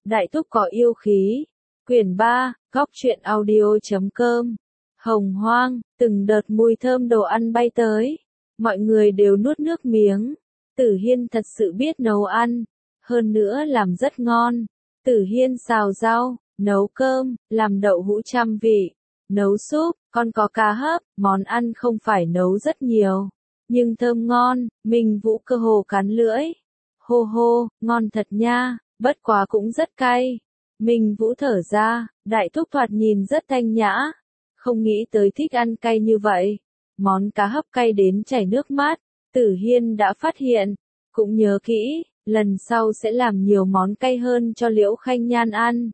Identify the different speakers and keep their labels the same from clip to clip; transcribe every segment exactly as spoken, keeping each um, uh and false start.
Speaker 1: Đại thúc có yêu khí. Quyển ba, góc truyện audio.com. Hồng hoang, từng đợt mùi thơm đồ ăn bay tới. Mọi người đều nuốt nước miếng. Tử Hiên thật sự biết nấu ăn. Hơn nữa làm rất ngon. Tử Hiên xào rau, nấu cơm, làm đậu hũ trăm vị, nấu súp, còn có cá hấp. Món ăn không phải nấu rất nhiều, nhưng thơm ngon. Minh Vũ cơ hồ cắn lưỡi. Hô hô, ngon thật nha, bất quá cũng rất cay. Minh Vũ thở ra, đại thúc thoạt nhìn rất thanh nhã. Không nghĩ tới thích ăn cay như vậy. Món cá hấp cay đến chảy nước mắt. Tử Hiên đã phát hiện, cũng nhớ kỹ, lần sau sẽ làm nhiều món cay hơn cho Liễu Khanh Nhan ăn.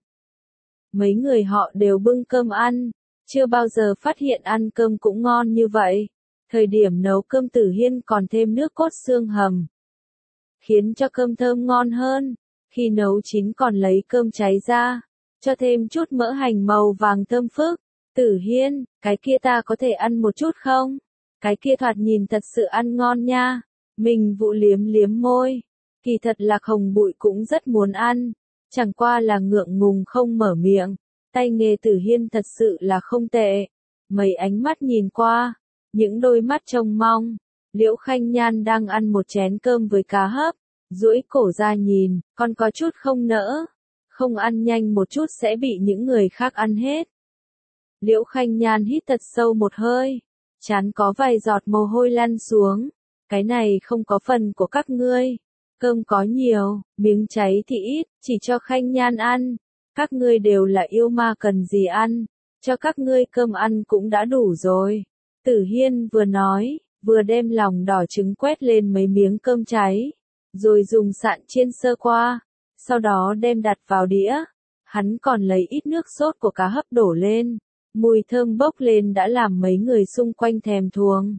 Speaker 1: Mấy người họ đều bưng cơm ăn, chưa bao giờ phát hiện ăn cơm cũng ngon như vậy. Thời điểm nấu cơm Tử Hiên còn thêm nước cốt xương hầm, khiến cho cơm thơm ngon hơn. Khi nấu chín còn lấy cơm cháy ra, cho thêm chút mỡ hành màu vàng thơm phức. Tử Hiên, cái kia ta có thể ăn một chút không? Cái kia thoạt nhìn thật sự ăn ngon nha. Minh Vũ liếm liếm môi. Kỳ thật Lạc Hồng Bụi cũng rất muốn ăn, chẳng qua là ngượng ngùng không mở miệng. Tay nghề Tử Hiên thật sự là không tệ. Mấy ánh mắt nhìn qua, những đôi mắt trông mong. Liễu Khanh Nhan đang ăn một chén cơm với cá hấp, duỗi cổ ra nhìn, còn có chút không nỡ. Không ăn nhanh một chút sẽ bị những người khác ăn hết. Liễu Khanh Nhan hít thật sâu một hơi, trán có vài giọt mồ hôi lăn xuống. Cái này không có phần của các ngươi. Cơm có nhiều, miếng cháy thì ít, chỉ cho Khanh Nhan ăn. Các ngươi đều là yêu ma cần gì ăn, cho các ngươi cơm ăn cũng đã đủ rồi. Tử Hiên vừa nói, vừa đem lòng đỏ trứng quét lên mấy miếng cơm cháy, rồi dùng sạn chiên sơ qua, sau đó đem đặt vào đĩa. Hắn còn lấy ít nước sốt của cá hấp đổ lên, mùi thơm bốc lên đã làm mấy người xung quanh thèm thuồng.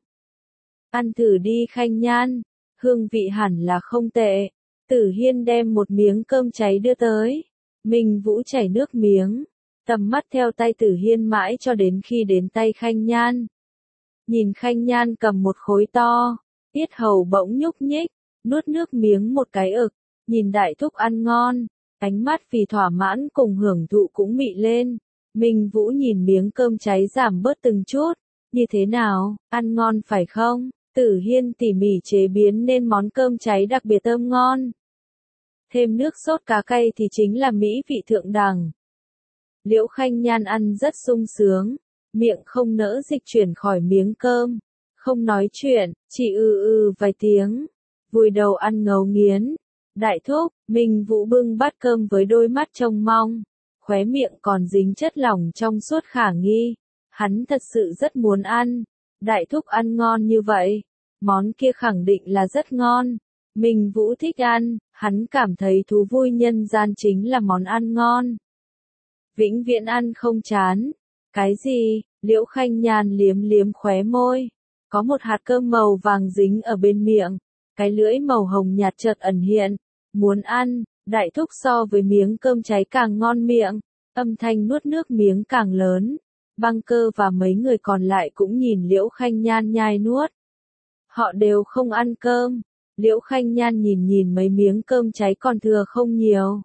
Speaker 1: Ăn thử đi Khanh Nhan, hương vị hẳn là không tệ. Tử Hiên đem một miếng cơm cháy đưa tới. Minh Vũ chảy nước miếng, tầm mắt theo tay Tử Hiên mãi cho đến khi đến tay Khanh Nhan. Nhìn Khanh Nhan cầm một khối to, yết hầu bỗng nhúc nhích, nuốt nước miếng một cái ực. Nhìn đại thúc ăn ngon, ánh mắt vì thỏa mãn cùng hưởng thụ cũng mị lên. Minh Vũ nhìn miếng cơm cháy giảm bớt từng chút. Như thế nào, ăn ngon phải không? Tử Hiên tỉ mỉ chế biến nên món cơm cháy đặc biệt thơm ngon. Thêm nước sốt cá cay thì chính là mỹ vị thượng đẳng. Liễu Khanh Nhan ăn rất sung sướng, miệng không nỡ dịch chuyển khỏi miếng cơm, không nói chuyện, chỉ ư ư vài tiếng, vùi đầu ăn ngấu nghiến. Đại thúc, Minh Vũ bưng bát cơm với đôi mắt trông mong, khóe miệng còn dính chất lỏng trong suốt khả nghi. Hắn thật sự rất muốn ăn. Đại thúc ăn ngon như vậy, món kia khẳng định là rất ngon. Minh Vũ thích ăn, hắn cảm thấy thú vui nhân gian chính là món ăn ngon. Vĩnh viễn ăn không chán. Cái gì? Liễu Khanh Nhan liếm liếm khóe môi. Có một hạt cơm màu vàng dính ở bên miệng. Cái lưỡi màu hồng nhạt chợt ẩn hiện. Muốn ăn, đại thúc so với miếng cơm cháy càng ngon miệng. Âm thanh nuốt nước miếng càng lớn. Băng Cơ và mấy người còn lại cũng nhìn Liễu Khanh Nhan nhai nuốt. Họ đều không ăn cơm. Liễu Khanh Nhan nhìn nhìn mấy miếng cơm cháy còn thừa không nhiều.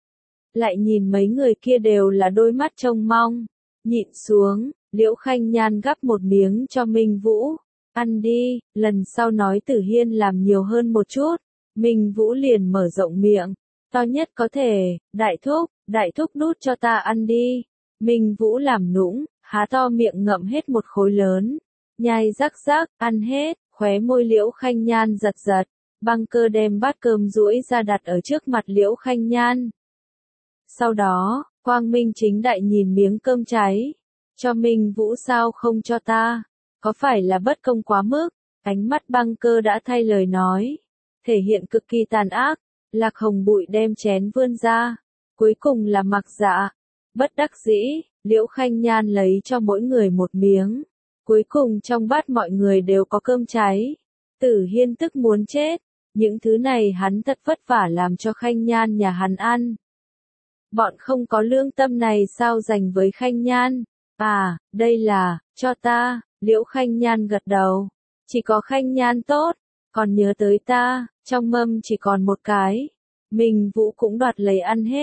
Speaker 1: Lại nhìn mấy người kia đều là đôi mắt trông mong. Nhịn xuống, Liễu Khanh Nhan gắp một miếng cho Minh Vũ. Ăn đi, lần sau nói Tử Hiên làm nhiều hơn một chút. Minh Vũ liền mở rộng miệng. To nhất có thể, đại thúc, đại thúc đút cho ta ăn đi. Minh Vũ làm nũng, há to miệng ngậm hết một khối lớn. Nhai rắc rắc, ăn hết, khóe môi Liễu Khanh Nhan giật giật. Băng Cơ đem bát cơm duỗi ra đặt ở trước mặt Liễu Khanh Nhan. Sau đó, quang minh chính đại nhìn miếng cơm cháy. Cho Minh Vũ sao không cho ta? Có phải là bất công quá mức? Ánh mắt Băng Cơ đã thay lời nói, thể hiện cực kỳ tàn ác. Lạc Hồng Bụi đem chén vươn ra. Cuối cùng là Mặc Dạ. Bất đắc dĩ, Liễu Khanh Nhan lấy cho mỗi người một miếng. Cuối cùng trong bát mọi người đều có cơm cháy. Tử Hiên tức muốn chết. Những thứ này hắn thật vất vả làm cho Khanh Nhan nhà hắn ăn. Bọn không có lương tâm này sao dành với Khanh Nhan? À, đây là, cho ta. Liễu Khanh Nhan gật đầu. Chỉ có Khanh Nhan tốt. Còn nhớ tới ta, trong mâm chỉ còn một cái. Minh Vũ cũng đoạt lấy ăn hết.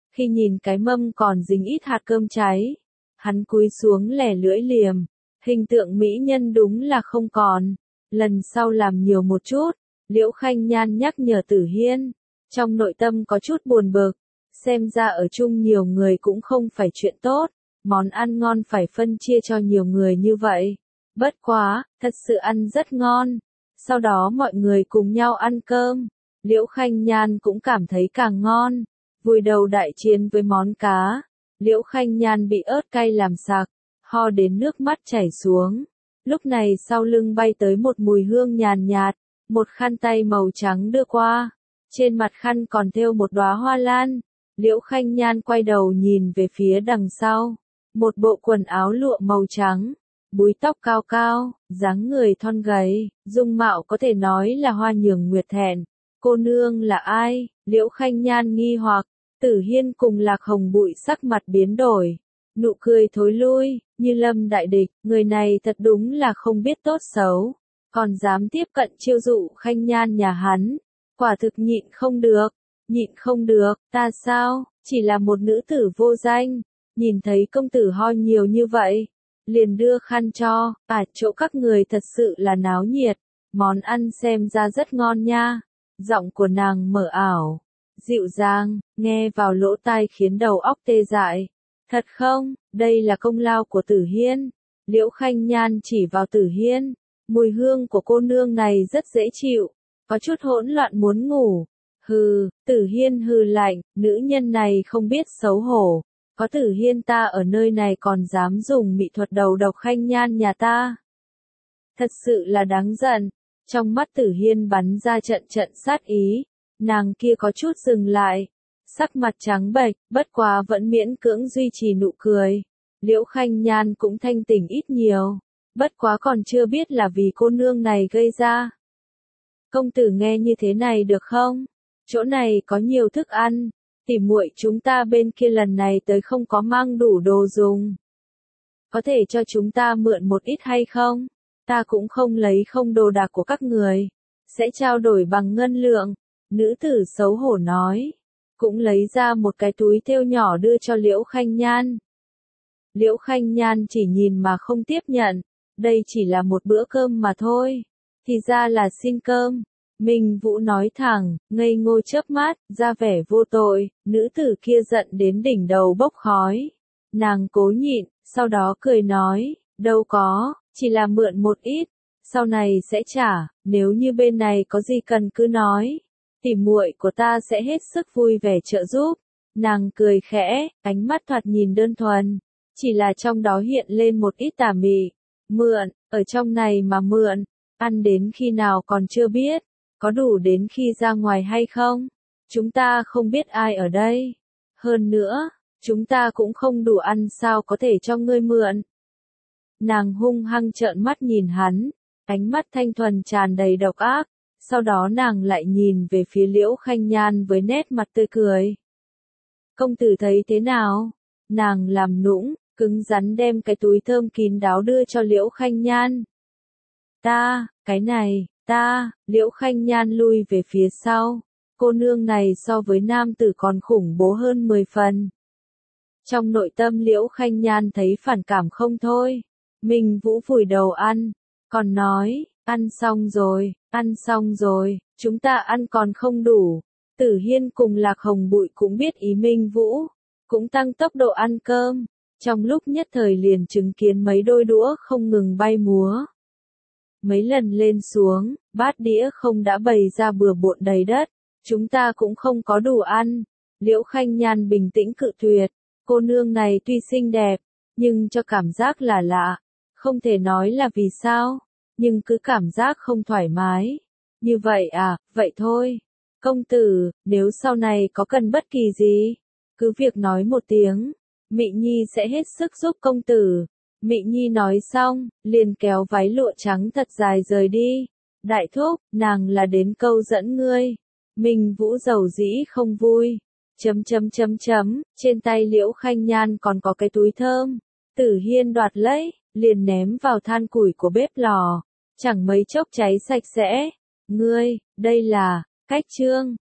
Speaker 1: Khi nhìn cái mâm còn dính ít hạt cơm cháy, hắn cúi xuống lẻ lưỡi liềm, hình tượng mỹ nhân đúng là không còn, lần sau làm nhiều một chút, Liễu Khanh Nhan nhắc nhở Tử Hiên, trong nội tâm có chút buồn bực, xem ra ở chung nhiều người cũng không phải chuyện tốt, món ăn ngon phải phân chia cho nhiều người như vậy, bất quá, thật sự ăn rất ngon, sau đó mọi người cùng nhau ăn cơm, Liễu Khanh Nhan cũng cảm thấy càng ngon, vùi đầu đại chiến với món cá. Liễu Khanh Nhan bị ớt cay làm sặc, ho đến nước mắt chảy xuống. Lúc này sau lưng bay tới một mùi hương nhàn nhạt, một khăn tay màu trắng đưa qua. Trên mặt khăn còn thêu một đóa hoa lan. Liễu Khanh Nhan quay đầu nhìn về phía đằng sau. Một bộ quần áo lụa màu trắng, búi tóc cao cao, dáng người thon gầy, dung mạo có thể nói là hoa nhường nguyệt thẹn. Cô nương là ai? Liễu Khanh Nhan nghi hoặc. Tử Hiên cùng Lạc Hồng Bụi sắc mặt biến đổi, nụ cười thối lui, như lâm đại địch, người này thật đúng là không biết tốt xấu, còn dám tiếp cận chiêu dụ Khanh Nhan nhà hắn, quả thực nhịn không được, nhịn không được, ta sao, chỉ là một nữ tử vô danh, nhìn thấy công tử ho nhiều như vậy, liền đưa khăn cho, à chỗ các người thật sự là náo nhiệt, món ăn xem ra rất ngon nha, giọng của nàng mở ảo. Dịu dàng, nghe vào lỗ tai khiến đầu óc tê dại. Thật không, đây là công lao của Tử Hiên. Liễu Khanh Nhan chỉ vào Tử Hiên. Mùi hương của cô nương này rất dễ chịu, có chút hỗn loạn muốn ngủ. Hừ, Tử Hiên hừ lạnh, nữ nhân này không biết xấu hổ. Có Tử Hiên ta ở nơi này còn dám dùng mỹ thuật đầu độc Khanh Nhan nhà ta. Thật sự là đáng giận. Trong mắt Tử Hiên bắn ra trận trận sát ý. Nàng kia có chút dừng lại, sắc mặt trắng bệch, bất quá vẫn miễn cưỡng duy trì nụ cười. Liễu Khanh Nhan cũng thanh tỉnh ít nhiều, bất quá còn chưa biết là vì cô nương này gây ra. Công tử nghe như thế này được không? Chỗ này có nhiều thức ăn, tỉ muội chúng ta bên kia lần này tới không có mang đủ đồ dùng. Có thể cho chúng ta mượn một ít hay không? Ta cũng không lấy không đồ đạc của các người, sẽ trao đổi bằng ngân lượng. Nữ tử xấu hổ nói, cũng lấy ra một cái túi thêu nhỏ đưa cho Liễu Khanh Nhan. Liễu Khanh Nhan chỉ nhìn mà không tiếp nhận, đây chỉ là một bữa cơm mà thôi, thì ra là xin cơm. Minh Vũ nói thẳng, ngây ngô chớp mắt, ra vẻ vô tội, nữ tử kia giận đến đỉnh đầu bốc khói. Nàng cố nhịn, sau đó cười nói, đâu có, chỉ là mượn một ít, sau này sẽ trả, nếu như bên này có gì cần cứ nói. Tỉ muội của ta sẽ hết sức vui vẻ trợ giúp. Nàng cười khẽ, ánh mắt thoạt nhìn đơn thuần, chỉ là trong đó hiện lên một ít tà mị. Mượn, ở trong này mà mượn, ăn đến khi nào còn chưa biết, có đủ đến khi ra ngoài hay không? Chúng ta không biết ai ở đây. Hơn nữa, chúng ta cũng không đủ ăn sao có thể cho ngươi mượn. Nàng hung hăng trợn mắt nhìn hắn, ánh mắt thanh thuần tràn đầy độc ác. Sau đó nàng lại nhìn về phía Liễu Khanh Nhan với nét mặt tươi cười. Công tử thấy thế nào? Nàng làm nũng, cứng rắn đem cái túi thơm kín đáo đưa cho Liễu Khanh Nhan. Ta, cái này, ta, Liễu Khanh Nhan lui về phía sau. Cô nương này so với nam tử còn khủng bố hơn mười phần. Trong nội tâm Liễu Khanh Nhan thấy phản cảm không thôi. Minh Vũ vùi đầu ăn, còn nói, ăn xong rồi, ăn xong rồi, chúng ta ăn còn không đủ. Tử Hiên cùng Lạc Hồng Bụi cũng biết ý Minh Vũ, cũng tăng tốc độ ăn cơm. Trong lúc nhất thời liền chứng kiến mấy đôi đũa không ngừng bay múa. Mấy lần lên xuống, bát đĩa không đã bày ra bừa bộn đầy đất. Chúng ta cũng không có đủ ăn. Liễu Khanh Nhan bình tĩnh cự tuyệt. Cô nương này tuy xinh đẹp, nhưng cho cảm giác là lạ. Không thể nói là vì sao, nhưng cứ cảm giác không thoải mái. Như vậy à, vậy thôi. Công tử, nếu sau này có cần bất kỳ gì, cứ việc nói một tiếng. Mị Nhi sẽ hết sức giúp công tử. Mị Nhi nói xong, liền kéo váy lụa trắng thật dài rời đi. Đại thúc, nàng là đến câu dẫn ngươi. Minh Vũ giàu dĩ không vui. Chấm chấm chấm chấm, trên tay Liễu Khanh Nhan còn có cái túi thơm. Tử Hiên đoạt lấy, liền ném vào than củi của bếp lò. Chẳng mấy chốc cháy sạch sẽ. Ngươi, đây là, cách trương.